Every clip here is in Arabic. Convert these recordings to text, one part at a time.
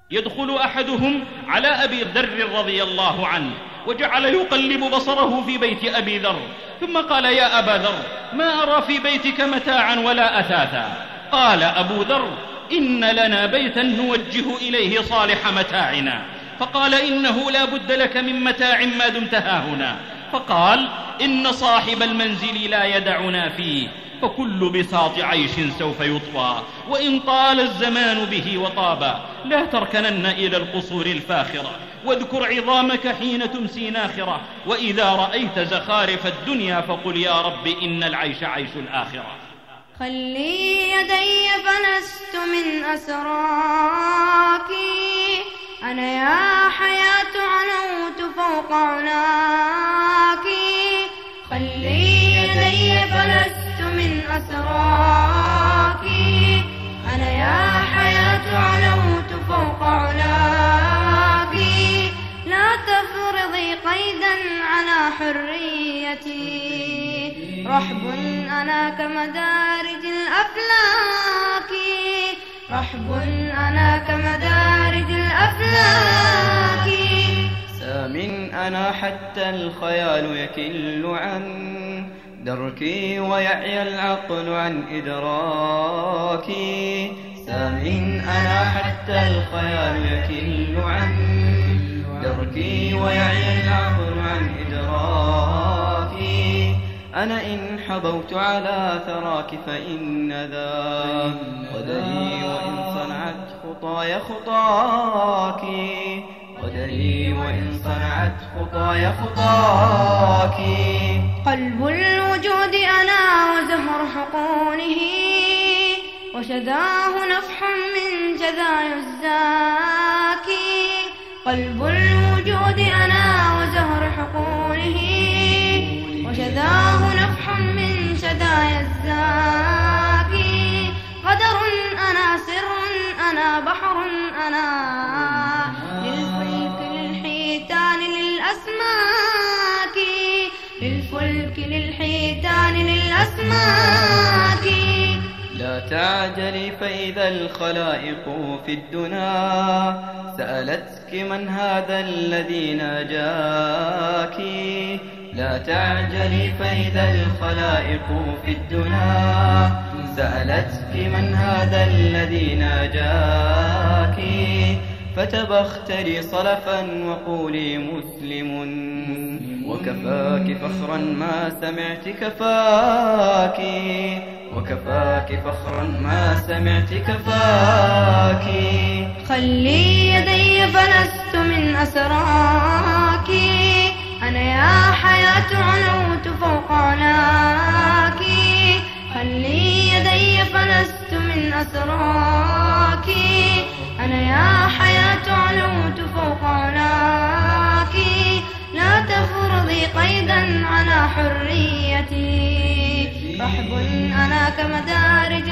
يدخل أحدهم على أبي ذر رضي الله عنه وجعل يقلب بصره في بيت أبي ذر، ثم قال: يا أبا ذر، ما أرى في بيتك متاعا ولا أثاثا. قال أبو ذر: إن لنا بيتا نوجه إليه صالح متاعنا. فقال: إنه لا بد لك من متاع ما دمت هاهنا. فقال: إن صاحب المنزل لا يدعنا فيه، فكل بساط عيش سوف يطوى، وإن طال الزمان به وطابا لا تركنن إلى القصور الفاخرة، واذكر عظامك حين تمسي ناخرة، وإذا رأيت زخارف الدنيا فقل: يا رب إن العيش عيش الآخرة. خلي يدي فلست من أسراك، أنا يا حياة علوت فوق علاك. خلي يدي فلست من أسراك، أنا يا حياة علوت فوق علاك. لا تفرضي قيدا على حريتي، رحب أنا كمدارج الأفلاك. رحب أنا كمدارج الأفلاك. سام أنا حتى الخيال يكل عن دركي ويعي العقل عن إدراكي. سام أنا حتى الخيال يكل عن دركي ويعي العقل عن إدراكي. أنا إن حبوت على ثراك فإن ذا قدري، وإن صنعت خطاي خطاك. قدري وإن صنعت خطاي خطاك. قلب الوجود أنا وزهر حقونه، وشذاه نفح من شذايا الزاكي. قلب الوجود أنا وزهر حقونه، وشذاه نفح من شذايا الزاكي. قدر أنا سر أنا بحر أنا، للفلك للحيتان للأسماك. للفلك للحيتان للأسماك. لا تعجلي فإذا الخلائق في الدنا سألتك من هذا الذي ناجاك. لا تعجلي فإذا الخلائق في الدنا سألتك من هذا الذي ناجاك. فتبختري صلفا وقولي مسلم، وكفاك فخرا ما سمعت كفاك. وكفاك فخرا ما سمعت كفاك. خلي يدي فلست من أسراك، أنا يا حياة علوت فوق علاك. خلي يدي فلست من أسراك، أنا يا حياة علوت فوق علاك. لا تفرضي قيدا على حريتي، رحب أنا كمدارج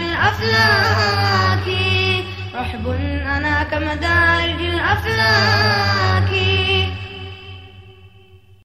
الأفلاك. رحب أنا كمدارج الأفلاك.